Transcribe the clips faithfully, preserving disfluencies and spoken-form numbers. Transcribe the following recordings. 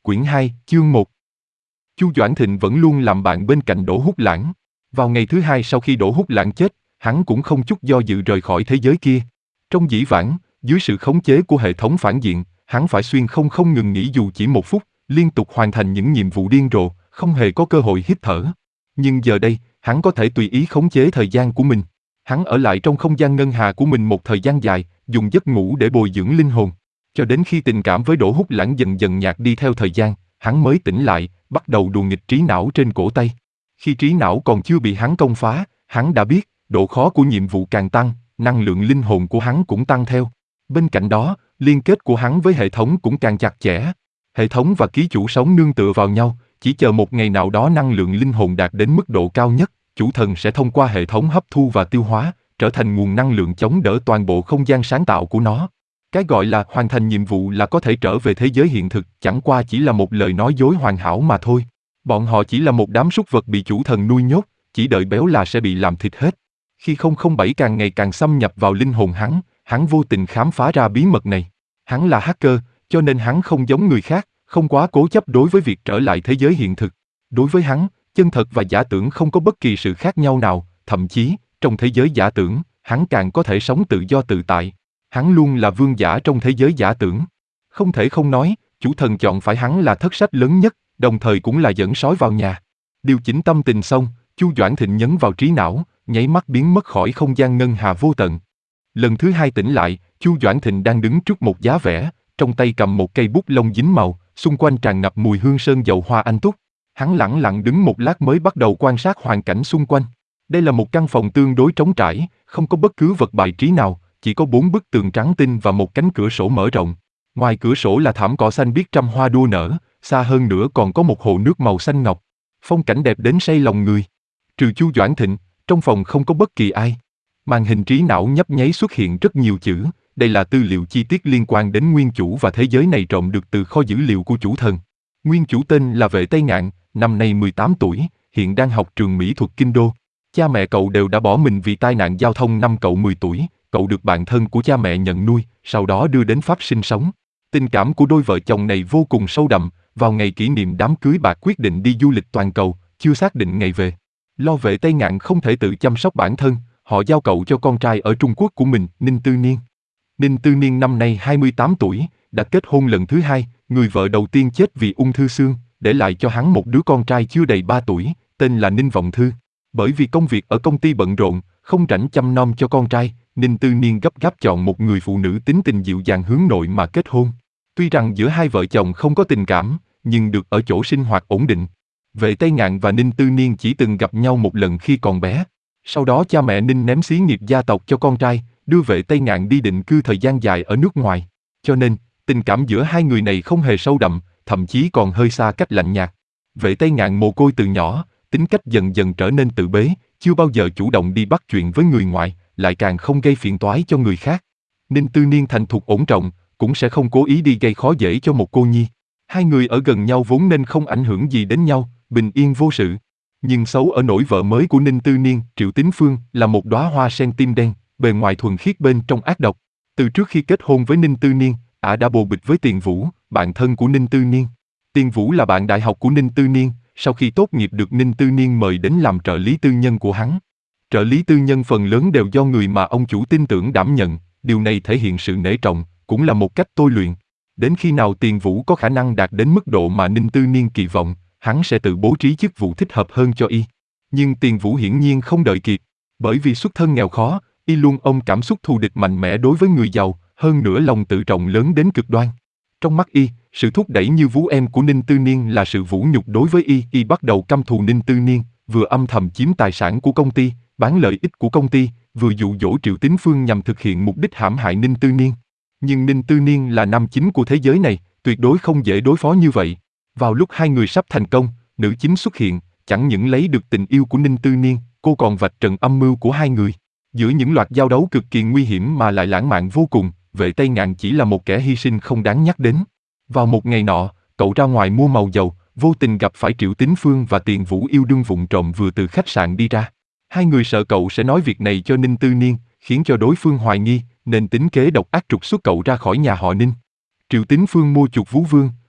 Quyển hai, chương một. Chu Doãn Thịnh vẫn luôn làm bạn bên cạnh Đỗ Húc Lãng. Vào ngày thứ hai sau khi Đỗ Húc Lãng chết, hắn cũng không chút do dự rời khỏi thế giới kia. Trong dĩ vãng, dưới sự khống chế của hệ thống phản diện, hắn phải xuyên không không ngừng nghỉ dù chỉ một phút, liên tục hoàn thành những nhiệm vụ điên rồ, không hề có cơ hội hít thở. Nhưng giờ đây, hắn có thể tùy ý khống chế thời gian của mình. Hắn ở lại trong không gian ngân hà của mình một thời gian dài, dùng giấc ngủ để bồi dưỡng linh hồn. Cho đến khi tình cảm với Đỗ Húc Lãng dần dần nhạt đi theo thời gian, hắn mới tỉnh lại, bắt đầu đùa nghịch trí não trên cổ tay. Khi trí não còn chưa bị hắn công phá, hắn đã biết, độ khó của nhiệm vụ càng tăng, năng lượng linh hồn của hắn cũng tăng theo. Bên cạnh đó, liên kết của hắn với hệ thống cũng càng chặt chẽ. Hệ thống và ký chủ sống nương tựa vào nhau, chỉ chờ một ngày nào đó năng lượng linh hồn đạt đến mức độ cao nhất, chủ thần sẽ thông qua hệ thống hấp thu và tiêu hóa, trở thành nguồn năng lượng chống đỡ toàn bộ không gian sáng tạo của nó. Cái gọi là hoàn thành nhiệm vụ là có thể trở về thế giới hiện thực, chẳng qua chỉ là một lời nói dối hoàn hảo mà thôi. Bọn họ chỉ là một đám súc vật bị chủ thần nuôi nhốt, chỉ đợi béo là sẽ bị làm thịt hết. Khi không không bảy càng ngày càng xâm nhập vào linh hồn hắn, hắn vô tình khám phá ra bí mật này. Hắn là hacker, cho nên hắn không giống người khác, không quá cố chấp đối với việc trở lại thế giới hiện thực. Đối với hắn, chân thật và giả tưởng không có bất kỳ sự khác nhau nào, thậm chí, trong thế giới giả tưởng, hắn càng có thể sống tự do tự tại. Hắn luôn là vương giả trong thế giới giả tưởng. Không thể không nói, chủ thần chọn phải hắn là thất sách lớn nhất, đồng thời cũng là dẫn sói vào nhà. Điều chỉnh tâm tình xong, Chu Doãn Thịnh nhấn vào trí não, nháy mắt biến mất khỏi không gian ngân hà vô tận. Lần thứ hai tỉnh lại, Chu Doãn Thịnh đang đứng trước một giá vẽ, trong tay cầm một cây bút lông dính màu, xung quanh tràn ngập mùi hương sơn dầu hoa anh túc. Hắn lẳng lặng đứng một lát mới bắt đầu quan sát hoàn cảnh xung quanh. Đây là một căn phòng tương đối trống trải, không có bất cứ vật bài trí nào, chỉ có bốn bức tường trắng tinh và một cánh cửa sổ mở rộng. Ngoài cửa sổ là thảm cỏ xanh biếc trăm hoa đua nở, xa hơn nữa còn có một hồ nước màu xanh ngọc. Phong cảnh đẹp đến say lòng người. Trừ Chu Doãn Thịnh, trong phòng không có bất kỳ ai. Màn hình trí não nhấp nháy xuất hiện rất nhiều chữ, đây là tư liệu chi tiết liên quan đến nguyên chủ và thế giới này trộm được từ kho dữ liệu của chủ thần. Nguyên chủ tên là Vệ Tây Ngạn, năm nay mười tám tuổi, hiện đang học trường mỹ thuật Kinh Đô. Cha mẹ cậu đều đã bỏ mình vì tai nạn giao thông năm cậu mười tuổi, cậu được bạn thân của cha mẹ nhận nuôi, sau đó đưa đến Pháp sinh sống. Tình cảm của đôi vợ chồng này vô cùng sâu đậm, vào ngày kỷ niệm đám cưới bà quyết định đi du lịch toàn cầu, chưa xác định ngày về. Lo Vệ Tây Ngạn không thể tự chăm sóc bản thân, họ giao cậu cho con trai ở Trung Quốc của mình, Ninh Tư Niên. Ninh Tư Niên năm nay hai mươi tám tuổi, đã kết hôn lần thứ hai, người vợ đầu tiên chết vì ung thư xương, để lại cho hắn một đứa con trai chưa đầy ba tuổi, tên là Ninh Vọng Thư. Bởi vì công việc ở công ty bận rộn, không rảnh chăm nom cho con trai, Ninh Tư Niên gấp gáp chọn một người phụ nữ tính tình dịu dàng hướng nội mà kết hôn. Tuy rằng giữa hai vợ chồng không có tình cảm, nhưng được ở chỗ sinh hoạt ổn định. Vệ Tây Ngạn và Ninh Tư Niên chỉ từng gặp nhau một lần khi còn bé. Sau đó cha mẹ Ninh ném xí nghiệp gia tộc cho con trai, đưa Vệ Tây Ngạn đi định cư thời gian dài ở nước ngoài. Cho nên, tình cảm giữa hai người này không hề sâu đậm, thậm chí còn hơi xa cách lạnh nhạt. Vệ Tây Ngạn mồ côi từ nhỏ, tính cách dần dần trở nên tự bế, chưa bao giờ chủ động đi bắt chuyện với người ngoài, lại càng không gây phiền toái cho người khác. Ninh Tư Niên thành thục ổn trọng, cũng sẽ không cố ý đi gây khó dễ cho một cô nhi. Hai người ở gần nhau vốn nên không ảnh hưởng gì đến nhau, bình yên vô sự. Nhưng xấu ở nỗi vợ mới của Ninh Tư Niên, Triệu Tín Phương, là một đóa hoa sen tim đen, bề ngoài thuần khiết bên trong ác độc. Từ trước khi kết hôn với Ninh Tư Niên, ả đã bồ bịch với Tiền Vũ, bạn thân của Ninh Tư Niên. Tiền Vũ là bạn đại học của Ninh Tư Niên, sau khi tốt nghiệp được Ninh Tư Niên mời đến làm trợ lý tư nhân của hắn. Trợ lý tư nhân phần lớn đều do người mà ông chủ tin tưởng đảm nhận, điều này thể hiện sự nể trọng, cũng là một cách tôi luyện. Đến khi nào Tiền Vũ có khả năng đạt đến mức độ mà Ninh Tư Niên kỳ vọng, hắn sẽ tự bố trí chức vụ thích hợp hơn cho y. Nhưng Tiền Vũ hiển nhiên không đợi kịp, bởi vì xuất thân nghèo khó, y luôn ôm cảm xúc thù địch mạnh mẽ đối với người giàu, hơn nữa lòng tự trọng lớn đến cực đoan. Trong mắt y, sự thúc đẩy như vú em của Ninh Tư Niên là sự vũ nhục đối với y, y bắt đầu căm thù Ninh Tư Niên, vừa âm thầm chiếm tài sản của công ty, bán lợi ích của công ty, vừa dụ dỗ Triệu Tín Phương nhằm thực hiện mục đích hãm hại Ninh Tư Niên. Nhưng Ninh Tư Niên là nam chính của thế giới này, tuyệt đối không dễ đối phó như vậy. Vào lúc hai người sắp thành công, nữ chính xuất hiện, chẳng những lấy được tình yêu của Ninh Tư Niên, cô còn vạch trần âm mưu của hai người. Giữa những loạt giao đấu cực kỳ nguy hiểm mà lại lãng mạn vô cùng, Vệ Tây Ngạn chỉ là một kẻ hy sinh không đáng nhắc đến. Vào một ngày nọ, cậu ra ngoài mua màu dầu, vô tình gặp phải Triệu Tín Phương và Tiền Vũ yêu đương vụng trộm vừa từ khách sạn đi ra. Hai người sợ cậu sẽ nói việc này cho Ninh Tư Niên, khiến cho đối phương hoài nghi, nên tính kế độc ác trục xuất cậu ra khỏi nhà họ Ninh. Triệu Tín Phương mua chuộc Vú Vương,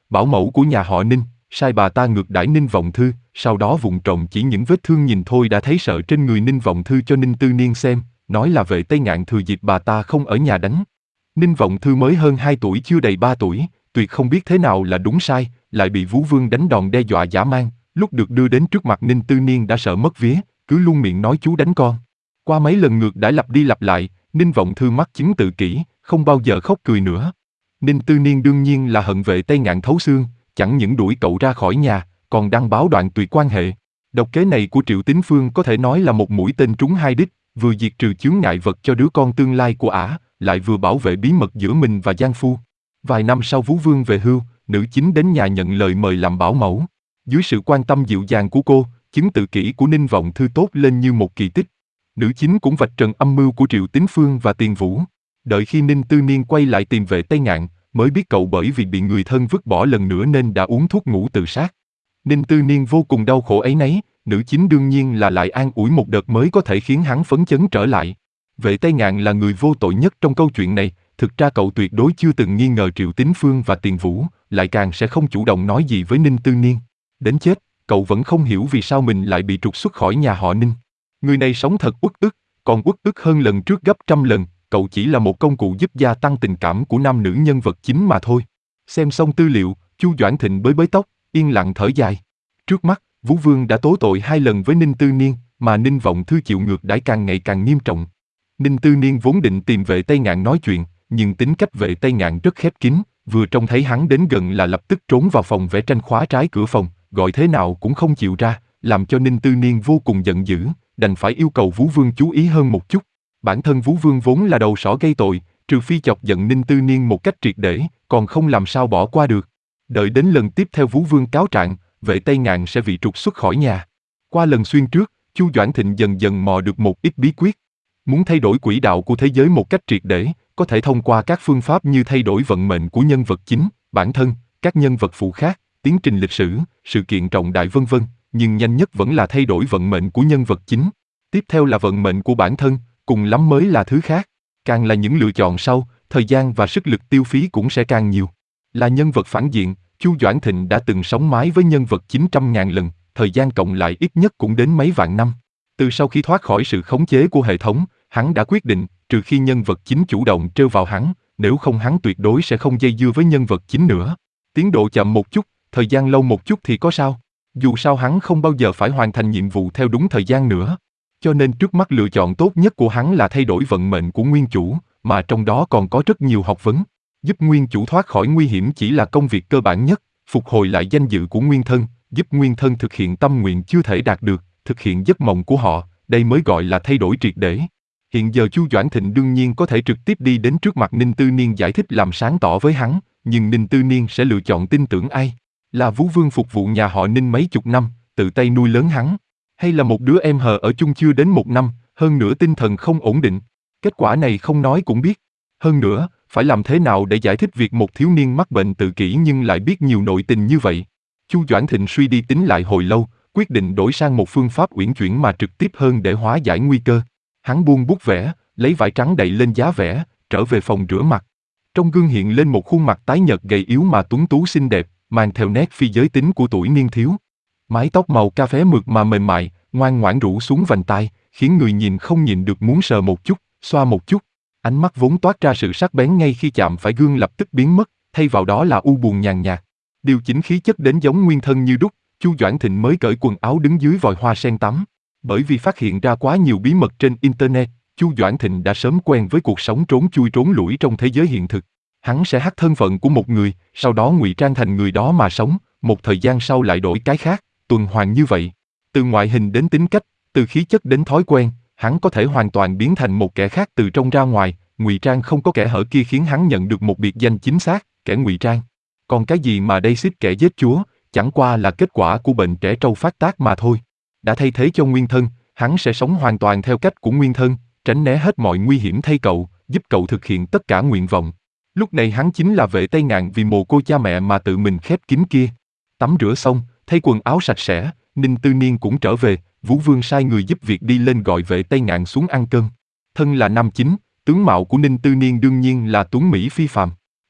bảo mẫu của nhà họ Ninh, sai bà ta ngược đãi Ninh Vọng Thư, sau đó vụng trộm chỉ những vết thương nhìn thôi đã thấy sợ trên người Ninh Vọng Thư cho Ninh Tư Niên xem, nói là Vệ Tây Ngạn thừa dịp bà ta không ở nhà đánh. Ninh Vọng Thư mới hơn hai tuổi chưa đầy ba tuổi, tuyệt không biết thế nào là đúng sai, lại bị Vũ Vương đánh đòn đe dọa dã man, lúc được đưa đến trước mặt Ninh Tư Niên đã sợ mất vía, cứ luôn miệng nói chú đánh con. Qua mấy lần ngược đãi lặp đi lặp lại, Ninh Vọng Thư mắc chứng tự kỷ, không bao giờ khóc cười nữa. Ninh Tư Niên đương nhiên là hận Vệ Tây Ngạn thấu xương, chẳng những đuổi cậu ra khỏi nhà, còn đăng báo đoạn tuyệt quan hệ. Độc kế này của Triệu Tín Phương có thể nói là một mũi tên trúng hai đích, vừa diệt trừ chướng ngại vật cho đứa con tương lai của ả, lại vừa bảo vệ bí mật giữa mình và Giang Phu. Vài năm sau Vũ Vương về hưu, nữ chính đến nhà nhận lời mời làm bảo mẫu. Dưới sự quan tâm dịu dàng của cô, chứng tự kỷ của Ninh Vọng Thư tốt lên như một kỳ tích. Nữ chính cũng vạch trần âm mưu của Triệu Tín Phương và Tiền Vũ. Đợi khi Ninh Tư Niên quay lại tìm Vệ Tây Ngạn, mới biết cậu bởi vì bị người thân vứt bỏ lần nữa nên đã uống thuốc ngủ tự sát. Ninh Tư Niên vô cùng đau khổ ấy nấy, nữ chính đương nhiên là lại an ủi một đợt mới có thể khiến hắn phấn chấn trở lại. Vệ Tây Ngạn là người vô tội nhất trong câu chuyện này, thực ra cậu tuyệt đối chưa từng nghi ngờ Triệu Tín Phương và Tiền Vũ, lại càng sẽ không chủ động nói gì với Ninh Tư Niên. Đến chết, cậu vẫn không hiểu vì sao mình lại bị trục xuất khỏi nhà họ Ninh. Người này sống thật uất ức, còn uất ức hơn lần trước gấp trăm lần, cậu chỉ là một công cụ giúp gia tăng tình cảm của nam nữ nhân vật chính mà thôi. Xem xong tư liệu, Chu Doãn Thịnh bới bới tóc, yên lặng thở dài. Trước mắt, Vũ Vương đã tố tội hai lần với Ninh Tư Niên, mà Ninh Vọng Thư chịu ngược đãi càng ngày càng nghiêm trọng. Ninh Tư Niên vốn định tìm Vệ Tây Ngạn nói chuyện, nhưng tính cách Vệ Tây Ngạn rất khép kín, vừa trông thấy hắn đến gần là lập tức trốn vào phòng vẽ tranh khóa trái cửa phòng, gọi thế nào cũng không chịu ra, làm cho Ninh Tư Niên vô cùng giận dữ, đành phải yêu cầu Vũ Vương chú ý hơn một chút. Bản thân Vũ Vương vốn là đầu sỏ gây tội, trừ phi chọc giận Ninh Tư Niên một cách triệt để, còn không làm sao bỏ qua được. Đợi đến lần tiếp theo Vũ Vương cáo trạng, Vệ Tây Ngạn sẽ bị trục xuất khỏi nhà. Qua lần xuyên trước, Chu Doãn Thịnh dần dần mò được một ít bí quyết. Muốn thay đổi quỹ đạo của thế giới một cách triệt để, có thể thông qua các phương pháp như thay đổi vận mệnh của nhân vật chính, bản thân, các nhân vật phụ khác, tiến trình lịch sử, sự kiện trọng đại vân vân, nhưng nhanh nhất vẫn là thay đổi vận mệnh của nhân vật chính. Tiếp theo là vận mệnh của bản thân, cùng lắm mới là thứ khác. Càng là những lựa chọn sau, thời gian và sức lực tiêu phí cũng sẽ càng nhiều. Là nhân vật phản diện, Chu Doãn Thịnh đã từng sống mái với nhân vật chính trăm ngàn lần, thời gian cộng lại ít nhất cũng đến mấy vạn năm. Từ sau khi thoát khỏi sự khống chế của hệ thống, hắn đã quyết định, trừ khi nhân vật chính chủ động trêu vào hắn, nếu không hắn tuyệt đối sẽ không dây dưa với nhân vật chính nữa. Tiến độ chậm một chút, thời gian lâu một chút thì có sao? Dù sao hắn không bao giờ phải hoàn thành nhiệm vụ theo đúng thời gian nữa. Cho nên trước mắt lựa chọn tốt nhất của hắn là thay đổi vận mệnh của nguyên chủ, mà trong đó còn có rất nhiều học vấn. Giúp nguyên chủ thoát khỏi nguy hiểm chỉ là công việc cơ bản nhất, phục hồi lại danh dự của nguyên thân, giúp nguyên thân thực hiện tâm nguyện chưa thể đạt được, thực hiện giấc mộng của họ, đây mới gọi là thay đổi triệt để. Hiện giờ Chu Doãn Thịnh đương nhiên có thể trực tiếp đi đến trước mặt Ninh Tư Niên giải thích làm sáng tỏ với hắn, nhưng Ninh Tư Niên sẽ lựa chọn tin tưởng ai? Là Vũ Vương phục vụ nhà họ Ninh mấy chục năm, tự tay nuôi lớn hắn, hay là một đứa em hờ ở chung chưa đến một năm, hơn nữa tinh thần không ổn định? Kết quả này không nói cũng biết. Hơn nữa, phải làm thế nào để giải thích việc một thiếu niên mắc bệnh tự kỷ nhưng lại biết nhiều nội tình như vậy? Chu Doãn Thịnh suy đi tính lại hồi lâu, quyết định đổi sang một phương pháp uyển chuyển mà trực tiếp hơn để hóa giải nguy cơ. Hắn buông bút vẽ, lấy vải trắng đậy lên giá vẽ, trở về phòng rửa mặt. Trong gương hiện lên một khuôn mặt tái nhợt gầy yếu mà tuấn tú xinh đẹp, mang theo nét phi giới tính của tuổi niên thiếu. Mái tóc màu cà phê mượt mà mềm mại, ngoan ngoãn rủ xuống vành tai, khiến người nhìn không nhìn được muốn sờ một chút, xoa một chút. Ánh mắt vốn toát ra sự sắc bén ngay khi chạm phải gương lập tức biến mất, thay vào đó là u buồn nhàn nhạt. Điều chỉnh khí chất đến giống nguyên thân như đúc, Chu Doãn Thịnh mới cởi quần áo đứng dưới vòi hoa sen tắm. Bởi vì phát hiện ra quá nhiều bí mật trên Internet, Chu Doãn Thịnh đã sớm quen với cuộc sống trốn chui trốn lủi trong thế giới hiện thực. Hắn sẽ hắt thân phận của một người, sau đó ngụy trang thành người đó mà sống, một thời gian sau lại đổi cái khác, tuần hoàn như vậy. Từ ngoại hình đến tính cách, từ khí chất đến thói quen, hắn có thể hoàn toàn biến thành một kẻ khác từ trong ra ngoài, ngụy trang không có kẻ hở kia khiến hắn nhận được một biệt danh chính xác, kẻ ngụy trang. Còn cái gì mà đây xích kẻ giết chúa, chẳng qua là kết quả của bệnh trẻ trâu phát tác mà thôi. Đã thay thế cho nguyên thân, hắn sẽ sống hoàn toàn theo cách của nguyên thân, tránh né hết mọi nguy hiểm thay cậu, giúp cậu thực hiện tất cả nguyện vọng. Lúc này hắn chính là Vệ Tây Ngạn vì mồ côi cha mẹ mà tự mình khép kín kia. Tắm rửa xong, thay quần áo sạch sẽ, Ninh Tư Niên cũng trở về, Vũ Vương sai người giúp việc đi lên gọi Vệ Tây Ngạn xuống ăn cơm. Thân là nam chính, tướng mạo của Ninh Tư Niên đương nhiên là tuấn mỹ phi phàm.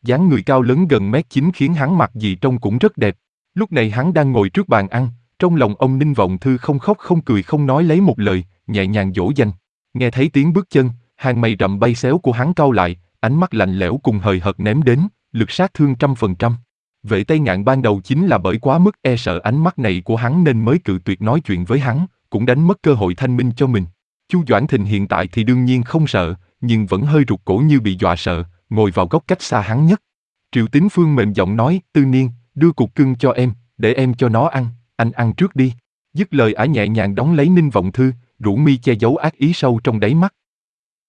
dáng người cao lớn gần mét chín khiến hắn mặc gì trông cũng rất đẹp. Lúc này hắn đang ngồi trước bàn ăn, trong lòng ông Ninh Vọng Thư không khóc không cười không nói lấy một lời, nhẹ nhàng dỗ dành. Nghe thấy tiếng bước chân, hàng mày rậm bay xéo của hắn cau lại, ánh mắt lạnh lẽo cùng hời hợt ném đến, lực sát thương trăm phần trăm. Vệ Tây Ngạn ban đầu chính là bởi quá mức e sợ ánh mắt này của hắn nên mới cự tuyệt nói chuyện với hắn, cũng đánh mất cơ hội thanh minh cho mình. Chu Doãn Thịnh hiện tại thì đương nhiên không sợ, nhưng vẫn hơi rụt cổ như bị dọa sợ, ngồi vào góc cách xa hắn nhất. Triệu Tín Phương mềm giọng nói, Tư Niên, đưa cục cưng cho em, để em cho nó ăn, anh ăn trước đi. Dứt lời ả nhẹ nhàng đón lấy Ninh Vọng Thư, rũ mi che giấu ác ý sâu trong đáy mắt.